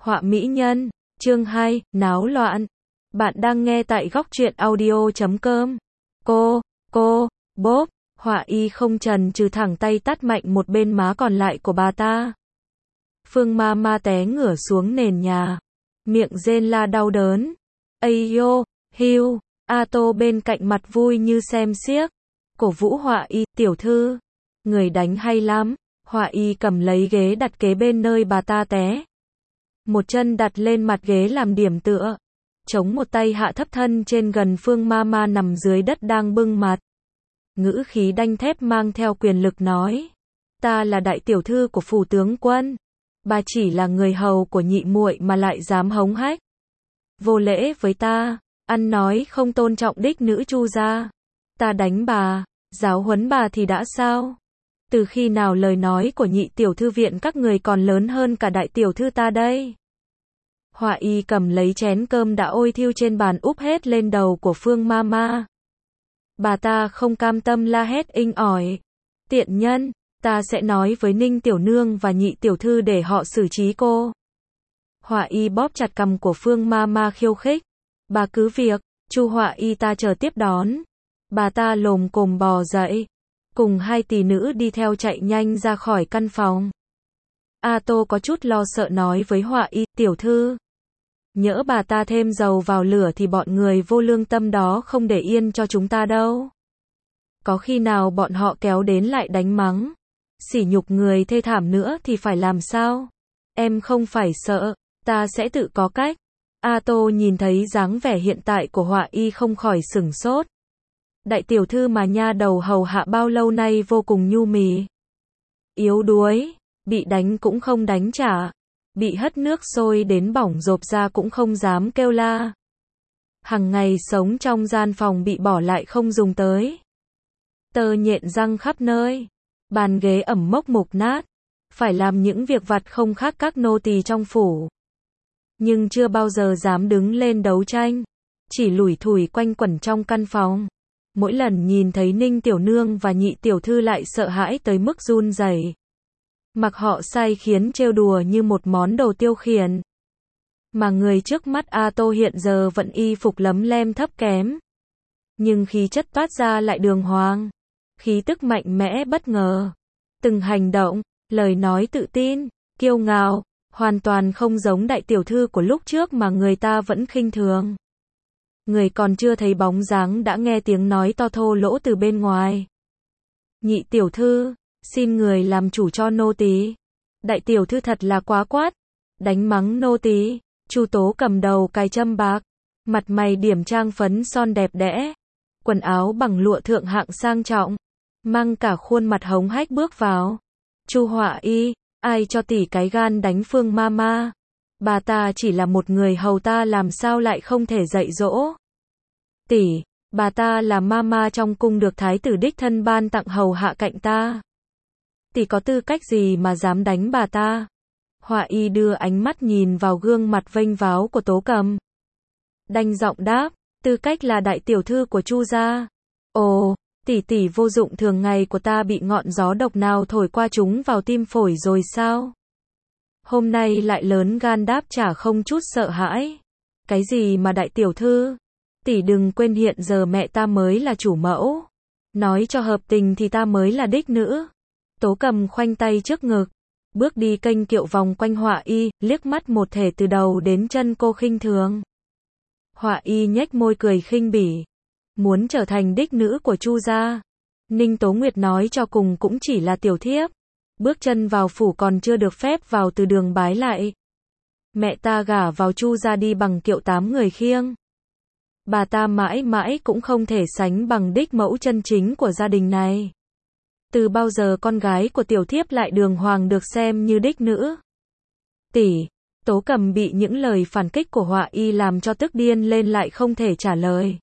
Họa mỹ nhân, chương 2, náo loạn. Bạn đang nghe tại góc truyện audio.com. Cô, bốp, Họa y không chần chừ thẳng tay tát mạnh một bên má còn lại của bà ta. Phương Ma té ngửa xuống nền nhà, miệng rên la đau đớn. Ây yo, hiu, A Tô bên cạnh mặt vui như xem xiếc, cổ vũ Họa y, tiểu thư, người đánh hay lắm. Họa y cầm lấy ghế đặt kế bên nơi bà ta té. Một chân đặt lên mặt ghế làm điểm tựa, chống một tay hạ thấp thân trên gần Phương Ma nằm dưới đất đang bưng mặt. Ngữ khí đanh thép mang theo quyền lực nói: ta là đại tiểu thư của phủ tướng quân, bà chỉ là người hầu của nhị muội mà lại dám hống hách, vô lễ với ta, ăn nói không tôn trọng đích nữ Chu gia. Ta đánh bà, giáo huấn bà thì đã sao? Từ khi nào lời nói của nhị tiểu thư viện các người còn lớn hơn cả đại tiểu thư ta đây? Họa y cầm lấy chén cơm đã ôi thiêu trên bàn úp hết lên đầu của Phương Ma. Bà ta không cam tâm la hét inh ỏi: tiện nhân, ta sẽ nói với Ninh tiểu nương và nhị tiểu thư để họ xử trí cô. Họa y bóp chặt cằm của Phương Ma khiêu khích: bà cứ việc, Chu Họa y ta chờ tiếp đón. Bà ta lồm cồm bò dậy, cùng hai tỷ nữ đi theo chạy nhanh ra khỏi căn phòng. A Tô có chút lo sợ nói với Họa y: tiểu thư, nhỡ bà ta thêm dầu vào lửa thì bọn người vô lương tâm đó không để yên cho chúng ta đâu. Có khi nào bọn họ kéo đến lại đánh mắng, sỉ nhục người thê thảm nữa thì phải làm sao? Em không phải sợ, ta sẽ tự có cách. A Tô nhìn thấy dáng vẻ hiện tại của Họa y không khỏi sửng sốt. Đại tiểu thư mà nha đầu hầu hạ bao lâu nay vô cùng nhu mì, yếu đuối, bị đánh cũng không đánh trả, bị hất nước sôi đến bỏng rộp ra cũng không dám kêu la. Hằng ngày sống trong gian phòng bị bỏ lại không dùng tới. Tơ nhện răng khắp nơi, bàn ghế ẩm mốc mục nát, phải làm những việc vặt không khác các nô tỳ trong phủ. Nhưng chưa bao giờ dám đứng lên đấu tranh, chỉ lủi thủi quanh quẩn trong căn phòng. Mỗi lần nhìn thấy Ninh tiểu nương và nhị tiểu thư lại sợ hãi tới mức run rẩy. Mặc họ sai khiến trêu đùa như một món đồ tiêu khiển. Mà người trước mắt A Tô hiện giờ vẫn y phục lấm lem thấp kém, nhưng khí chất toát ra lại đường hoàng, khí tức mạnh mẽ bất ngờ. Từng hành động, lời nói tự tin, kiêu ngạo, hoàn toàn không giống đại tiểu thư của lúc trước mà người ta vẫn khinh thường. Người còn chưa thấy bóng dáng đã nghe tiếng nói to thô lỗ từ bên ngoài. Nhị tiểu thư, xin người làm chủ cho nô tỳ. Đại tiểu thư thật là quá quát, đánh mắng nô tỳ. Chu Tố cầm đầu cài châm bạc, mặt mày điểm trang phấn son đẹp đẽ, quần áo bằng lụa thượng hạng sang trọng, mang cả khuôn mặt hống hách bước vào. Chu Họa y, ai cho tỷ cái gan đánh Phương Ma? Bà ta chỉ là một người hầu, ta làm sao lại không thể dạy dỗ? Tỷ, bà ta là Ma trong cung được thái tử đích thân ban tặng hầu hạ cạnh ta. Tỷ có tư cách gì mà dám đánh bà ta? Họa y đưa ánh mắt nhìn vào gương mặt vênh váo của Tố Cầm, đanh giọng đáp: tư cách là đại tiểu thư của Chu gia. Ồ, tỷ vô dụng thường ngày của ta bị ngọn gió độc nào thổi qua chúng vào tim phổi rồi sao? Hôm nay lại lớn gan đáp trả không chút sợ hãi. Cái gì mà đại tiểu thư? Tỷ đừng quên hiện giờ mẹ ta mới là chủ mẫu. Nói cho hợp tình thì ta mới là đích nữ. Tố Cầm khoanh tay trước ngực, bước đi kênh kiệu vòng quanh Họa y, liếc mắt một thể từ đầu đến chân cô khinh thường. Họa y nhếch môi cười khinh bỉ. Muốn trở thành đích nữ của Chu gia, Ninh Tố Nguyệt nói cho cùng cũng chỉ là tiểu thiếp. Bước chân vào phủ còn chưa được phép vào từ đường bái lại. Mẹ ta gả vào Chu gia đi bằng kiệu 8 người khiêng. Bà ta mãi mãi cũng không thể sánh bằng đích mẫu chân chính của gia đình này. Từ bao giờ con gái của tiểu thiếp lại đường hoàng được xem như đích nữ? Tỷ, Tố Cầm bị những lời phản kích của Họa y làm cho tức điên lên lại không thể trả lời.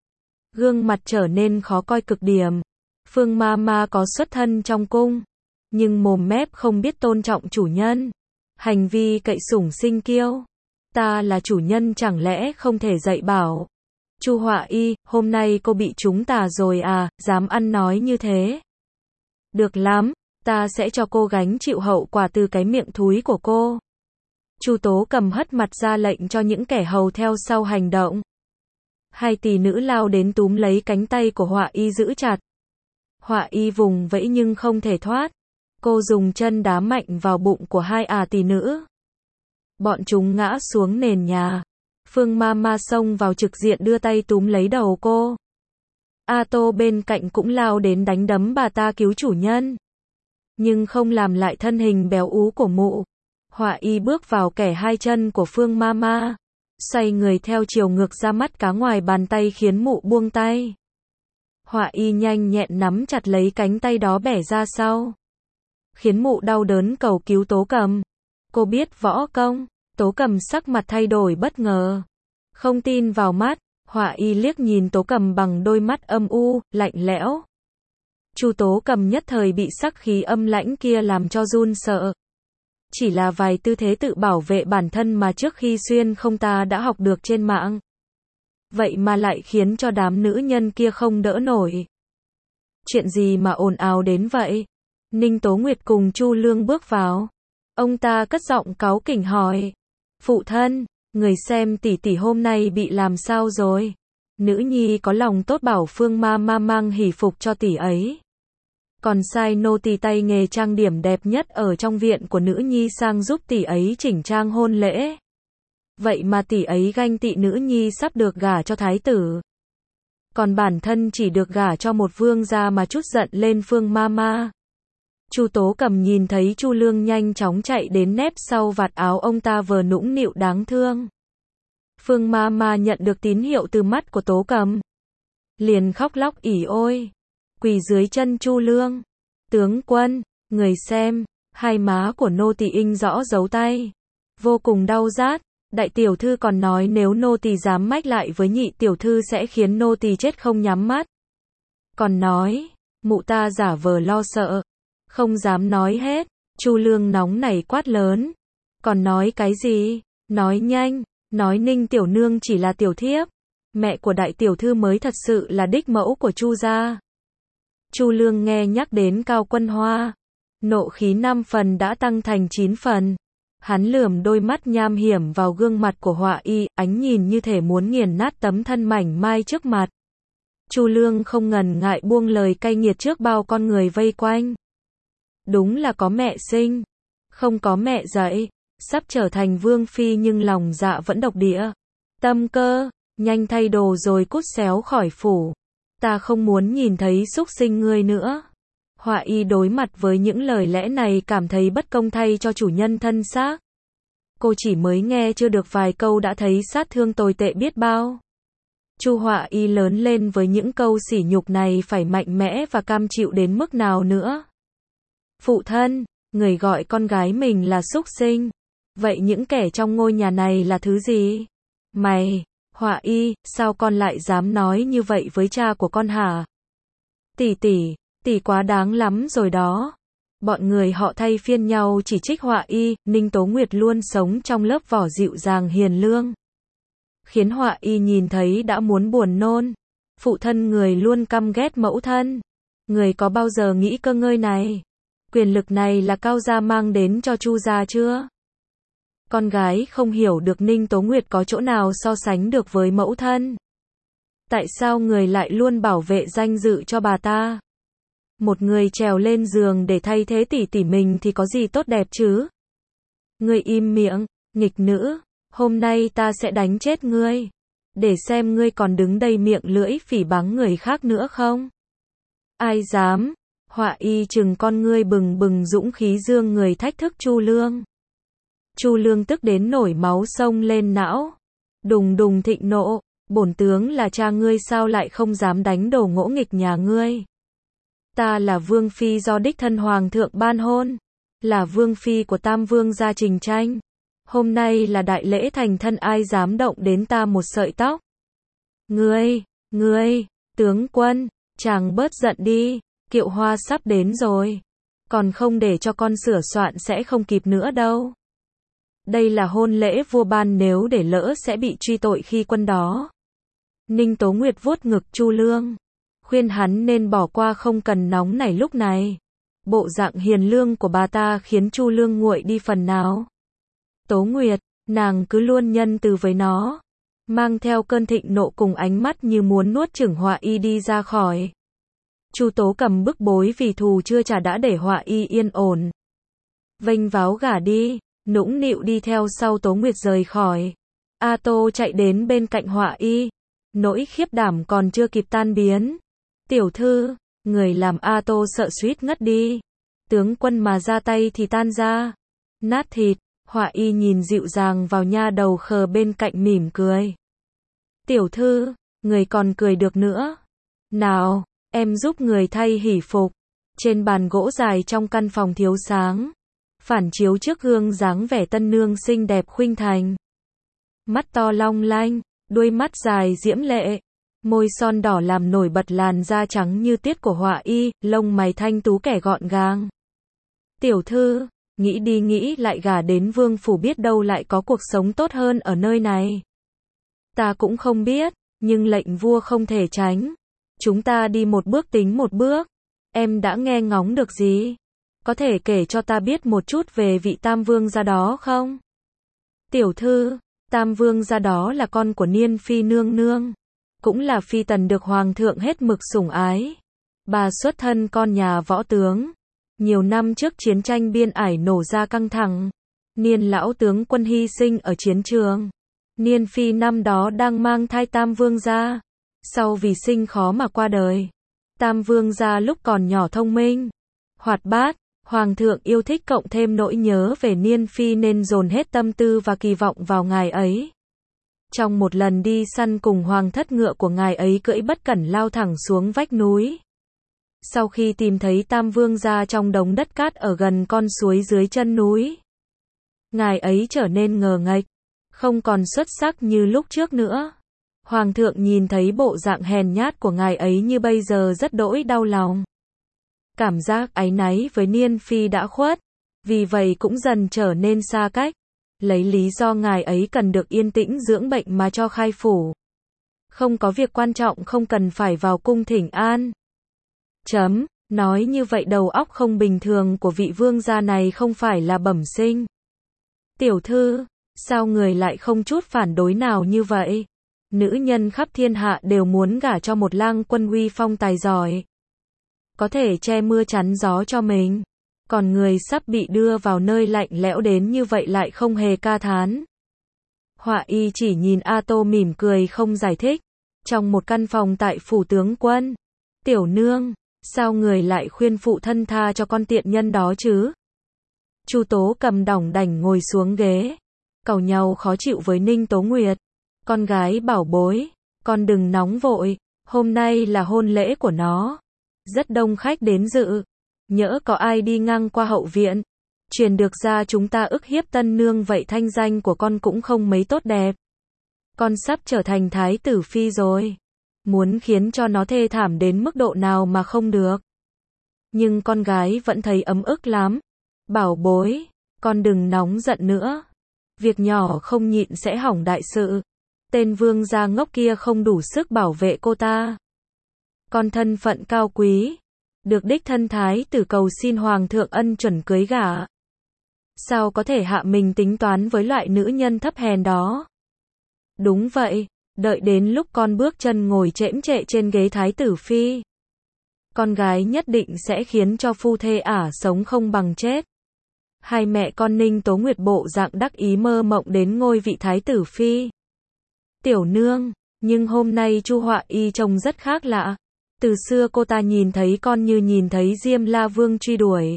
Gương mặt trở nên khó coi cực điểm. Phương Ma có xuất thân trong cung, nhưng mồm mép không biết tôn trọng chủ nhân. Hành vi cậy sủng sinh kiêu. Ta là chủ nhân chẳng lẽ không thể dạy bảo? Chu Họa y, hôm nay cô bị chúng tà rồi à, dám ăn nói như thế? Được lắm, ta sẽ cho cô gánh chịu hậu quả từ cái miệng thúi của cô. Chu Tố Cầm hất mặt ra lệnh cho những kẻ hầu theo sau hành động. Hai tỷ nữ lao đến túm lấy cánh tay của Họa Y giữ chặt. Họa Y vùng vẫy nhưng không thể thoát. Cô dùng chân đá mạnh vào bụng của hai tỷ nữ. Bọn chúng ngã xuống nền nhà. Phương Mama xông vào trực diện đưa tay túm lấy đầu cô. A Tô bên cạnh cũng lao đến đánh đấm bà ta cứu chủ nhân. Nhưng không làm lại thân hình béo ú của mụ. Họa Y bước vào kẻ hai chân của Phương Mama. Xoay người theo chiều ngược ra mắt cá ngoài bàn tay khiến mụ buông tay. Họa Y nhanh nhẹn nắm chặt lấy cánh tay đó bẻ ra sau. Khiến mụ đau đớn cầu cứu Tố Cầm. Cô biết võ công. Tố Cầm sắc mặt thay đổi bất ngờ. Không tin vào mắt, Họa Y liếc nhìn Tố Cầm bằng đôi mắt âm u, lạnh lẽo. Chu Tố Cầm nhất thời bị sắc khí âm lãnh kia làm cho run sợ. Chỉ là vài tư thế tự bảo vệ bản thân mà trước khi xuyên không ta đã học được trên mạng. Vậy mà lại khiến cho đám nữ nhân kia không đỡ nổi. Chuyện gì mà ồn ào đến vậy? Ninh Tố Nguyệt cùng Chu Lương bước vào. Ông ta cất giọng cáu kỉnh hỏi. Phụ thân, người xem tỷ tỷ hôm nay bị làm sao rồi? Nữ nhi có lòng tốt bảo Phương Mama mang hỷ phục cho tỷ ấy. Còn sai nô tỳ tay nghề trang điểm đẹp nhất ở trong viện của nữ nhi sang giúp tỷ ấy chỉnh trang hôn lễ. Vậy mà tỷ ấy ganh tị nữ nhi sắp được gả cho thái tử. Còn bản thân chỉ được gả cho một vương gia mà chút giận lên Phương Mama. Chu Tố Cầm nhìn thấy Chu Lương nhanh chóng chạy đến nép sau vạt áo ông ta vờ nũng nịu đáng thương. Phương Mama nhận được tín hiệu từ mắt của Tố Cầm. Liền khóc lóc ỉ ôi. Quỳ dưới chân Chu Lương. Tướng quân, người xem, hai má của nô tỳ in rõ dấu tay. Vô cùng đau rát. Đại tiểu thư còn nói nếu nô tỳ dám mách lại với nhị tiểu thư sẽ khiến nô tỳ chết không nhắm mắt. Còn nói, mụ ta giả vờ lo sợ. Không dám nói hết. Chu Lương nóng nảy quát lớn. Còn nói cái gì? Nói nhanh. Nói Ninh tiểu nương chỉ là tiểu thiếp. Mẹ của đại tiểu thư mới thật sự là đích mẫu của Chu gia. Chu Lương nghe nhắc đến Cao Quân Hoa. Nộ khí 5 phần đã tăng thành 9 phần. Hắn lườm đôi mắt nham hiểm vào gương mặt của Họa Y, ánh nhìn như thể muốn nghiền nát tấm thân mảnh mai trước mặt. Chu Lương không ngần ngại buông lời cay nghiệt trước bao con người vây quanh. Đúng là có mẹ sinh, không có mẹ dạy, sắp trở thành vương phi nhưng lòng dạ vẫn độc địa. Tâm cơ, nhanh thay đồ rồi cút xéo khỏi phủ. Ta không muốn nhìn thấy súc sinh ngươi nữa. Họa Y đối mặt với những lời lẽ này cảm thấy bất công thay cho chủ nhân thân xác. Cô chỉ mới nghe chưa được vài câu đã thấy sát thương tồi tệ biết bao. Chu Họa Y lớn lên với những câu sỉ nhục này phải mạnh mẽ và cam chịu đến mức nào nữa. Phụ thân, người gọi con gái mình là súc sinh. Vậy những kẻ trong ngôi nhà này là thứ gì? Mày, Họa Y, sao con lại dám nói như vậy với cha của con hả? Tỷ tỷ quá đáng lắm rồi đó. Bọn người họ thay phiên nhau chỉ trích Họa Y, Ninh Tố Nguyệt luôn sống trong lớp vỏ dịu dàng hiền lương. Khiến Họa Y nhìn thấy đã muốn buồn nôn. Phụ thân người luôn căm ghét mẫu thân. Người có bao giờ nghĩ cơ ngơi này? Quyền lực này là Cao gia mang đến cho Chu gia chưa? Con gái không hiểu được Ninh Tố Nguyệt có chỗ nào so sánh được với mẫu thân. Tại sao người lại luôn bảo vệ danh dự cho bà ta? Một người trèo lên giường để thay thế tỷ tỷ mình thì có gì tốt đẹp chứ? Ngươi im miệng, nghịch nữ, hôm nay ta sẽ đánh chết ngươi. Để xem ngươi còn đứng đây miệng lưỡi phỉ báng người khác nữa không? Ai dám? Họa Y trừng con ngươi bừng bừng dũng khí dương người thách thức Chu Lương. Chu Lương tức đến nổi máu sông lên não. Đùng đùng thịnh nộ, bổn tướng là cha ngươi sao lại không dám đánh đồ ngỗ nghịch nhà ngươi? Ta là vương phi do đích thân hoàng thượng ban hôn, là vương phi của Tam vương gia Trình Tranh. Hôm nay là đại lễ thành thân, ai dám động đến ta một sợi tóc? Ngươi, tướng quân, chàng bớt giận đi, kiệu hoa sắp đến rồi. Còn không để cho con sửa soạn sẽ không kịp nữa đâu. Đây là hôn lễ vua ban, nếu để lỡ sẽ bị truy tội khi quân đó. Ninh Tố Nguyệt vuốt ngực Chu Lương, khuyên hắn nên bỏ qua, không cần nóng nảy lúc này. Bộ dạng hiền lương của bà ta khiến Chu Lương nguội đi phần nào. Tố Nguyệt, nàng cứ luôn nhân từ với nó. Mang theo cơn thịnh nộ cùng ánh mắt như muốn nuốt chửng Họa Y đi ra khỏi. Chu Tố Cầm bức bối vì thù chưa trả đã để Họa Y yên ổn. Vênh váo gả đi, nũng nịu đi theo sau Tố Nguyệt rời khỏi. A Tô chạy đến bên cạnh Họa Y. Nỗi khiếp đảm còn chưa kịp tan biến. Tiểu thư, người làm A Tô sợ suýt ngất đi. Tướng quân mà ra tay thì tan ra. Nát thịt, Họa Y nhìn dịu dàng vào nha đầu khờ bên cạnh mỉm cười. Tiểu thư, người còn cười được nữa. Nào, em giúp người thay hỷ phục. Trên bàn gỗ dài trong căn phòng thiếu sáng. Phản chiếu trước gương dáng vẻ tân nương xinh đẹp khuynh thành. Mắt to long lanh, đuôi mắt dài diễm lệ. Môi son đỏ làm nổi bật làn da trắng như tiết của Họa Y, lông mày thanh tú kẻ gọn gàng. Tiểu thư, nghĩ đi nghĩ lại gả đến vương phủ biết đâu lại có cuộc sống tốt hơn ở nơi này. Ta cũng không biết, nhưng lệnh vua không thể tránh. Chúng ta đi một bước tính một bước. Em đã nghe ngóng được gì? Có thể kể cho ta biết một chút về vị Tam Vương gia đó không? Tiểu thư, Tam Vương gia đó là con của Niên Phi nương nương. Cũng là phi tần được hoàng thượng hết mực sủng ái. Bà xuất thân con nhà võ tướng. Nhiều năm trước chiến tranh biên ải nổ ra căng thẳng. Niên lão tướng quân hy sinh ở chiến trường. Niên Phi năm đó đang mang thai Tam Vương gia. Sau vì sinh khó mà qua đời. Tam Vương gia lúc còn nhỏ thông minh, hoạt bát, hoàng thượng yêu thích cộng thêm nỗi nhớ về Niên Phi nên dồn hết tâm tư và kỳ vọng vào ngài ấy. Trong một lần đi săn cùng hoàng thất ngựa của ngài ấy cưỡi bất cẩn lao thẳng xuống vách núi. Sau khi tìm thấy Tam Vương gia trong đống đất cát ở gần con suối dưới chân núi, ngài ấy trở nên ngờ nghệch, không còn xuất sắc như lúc trước nữa. Hoàng thượng nhìn thấy bộ dạng hèn nhát của ngài ấy như bây giờ rất đỗi đau lòng. Cảm giác áy náy với Niên Phi đã khuất, vì vậy cũng dần trở nên xa cách. Lấy lý do ngài ấy cần được yên tĩnh dưỡng bệnh mà cho khai phủ. Không có việc quan trọng không cần phải vào cung thỉnh an. Nói như vậy đầu óc không bình thường của vị vương gia này không phải là bẩm sinh. Tiểu thư, sao người lại không chút phản đối nào như vậy? Nữ nhân khắp thiên hạ đều muốn gả cho một lang quân uy phong tài giỏi. Có thể che mưa chắn gió cho mình. Còn người sắp bị đưa vào nơi lạnh lẽo đến như vậy lại không hề ca thán. Họa Y chỉ nhìn A Tô mỉm cười không giải thích. Trong một căn phòng tại phủ tướng quân. Tiểu nương, sao người lại khuyên phụ thân tha cho con tiện nhân đó chứ? Chu Tố Cầm đỏng đảnh ngồi xuống ghế. Càu nhàu khó chịu với Ninh Tố Nguyệt. Con gái bảo bối, con đừng nóng vội, hôm nay là hôn lễ của nó. Rất đông khách đến dự. Nhỡ có ai đi ngang qua hậu viện, truyền được ra chúng ta ức hiếp tân nương vậy thanh danh của con cũng không mấy tốt đẹp. Con sắp trở thành thái tử phi rồi. Muốn khiến cho nó thê thảm đến mức độ nào mà không được. Nhưng con gái vẫn thấy ấm ức lắm. Bảo bối, con đừng nóng giận nữa. Việc nhỏ không nhịn sẽ hỏng đại sự. Tên vương gia ngốc kia không đủ sức bảo vệ cô ta. Con thân phận cao quý, được đích thân thái tử cầu xin hoàng thượng ân chuẩn cưới gả. Sao có thể hạ mình tính toán với loại nữ nhân thấp hèn đó? Đúng vậy, đợi đến lúc con bước chân ngồi chễm chệ trên ghế thái tử phi, con gái nhất định sẽ khiến cho phu thê ả sống không bằng chết. Hai mẹ con Ninh Tố Nguyệt bộ dạng đắc ý mơ mộng đến ngôi vị thái tử phi. Tiểu nương, nhưng hôm nay Chu Họa Y trông rất khác lạ. Từ xưa cô ta nhìn thấy con như nhìn thấy Diêm La Vương truy đuổi.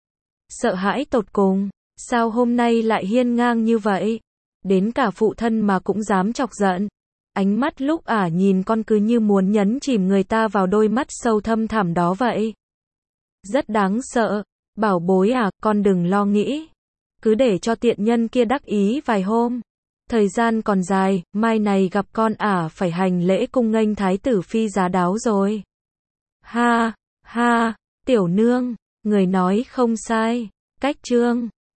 Sợ hãi tột cùng, sao hôm nay lại hiên ngang như vậy? Đến cả phụ thân mà cũng dám chọc giận. Ánh mắt lúc ả nhìn con cứ như muốn nhấn chìm người ta vào đôi mắt sâu thâm thẳm đó vậy. Rất đáng sợ. Bảo bối à, con đừng lo nghĩ. Cứ để cho tiện nhân kia đắc ý vài hôm. Thời gian còn dài, mai này gặp con ả phải hành lễ cung nghênh thái tử phi giá đáo rồi. Ha, ha, tiểu nương, người nói không sai. Cách chương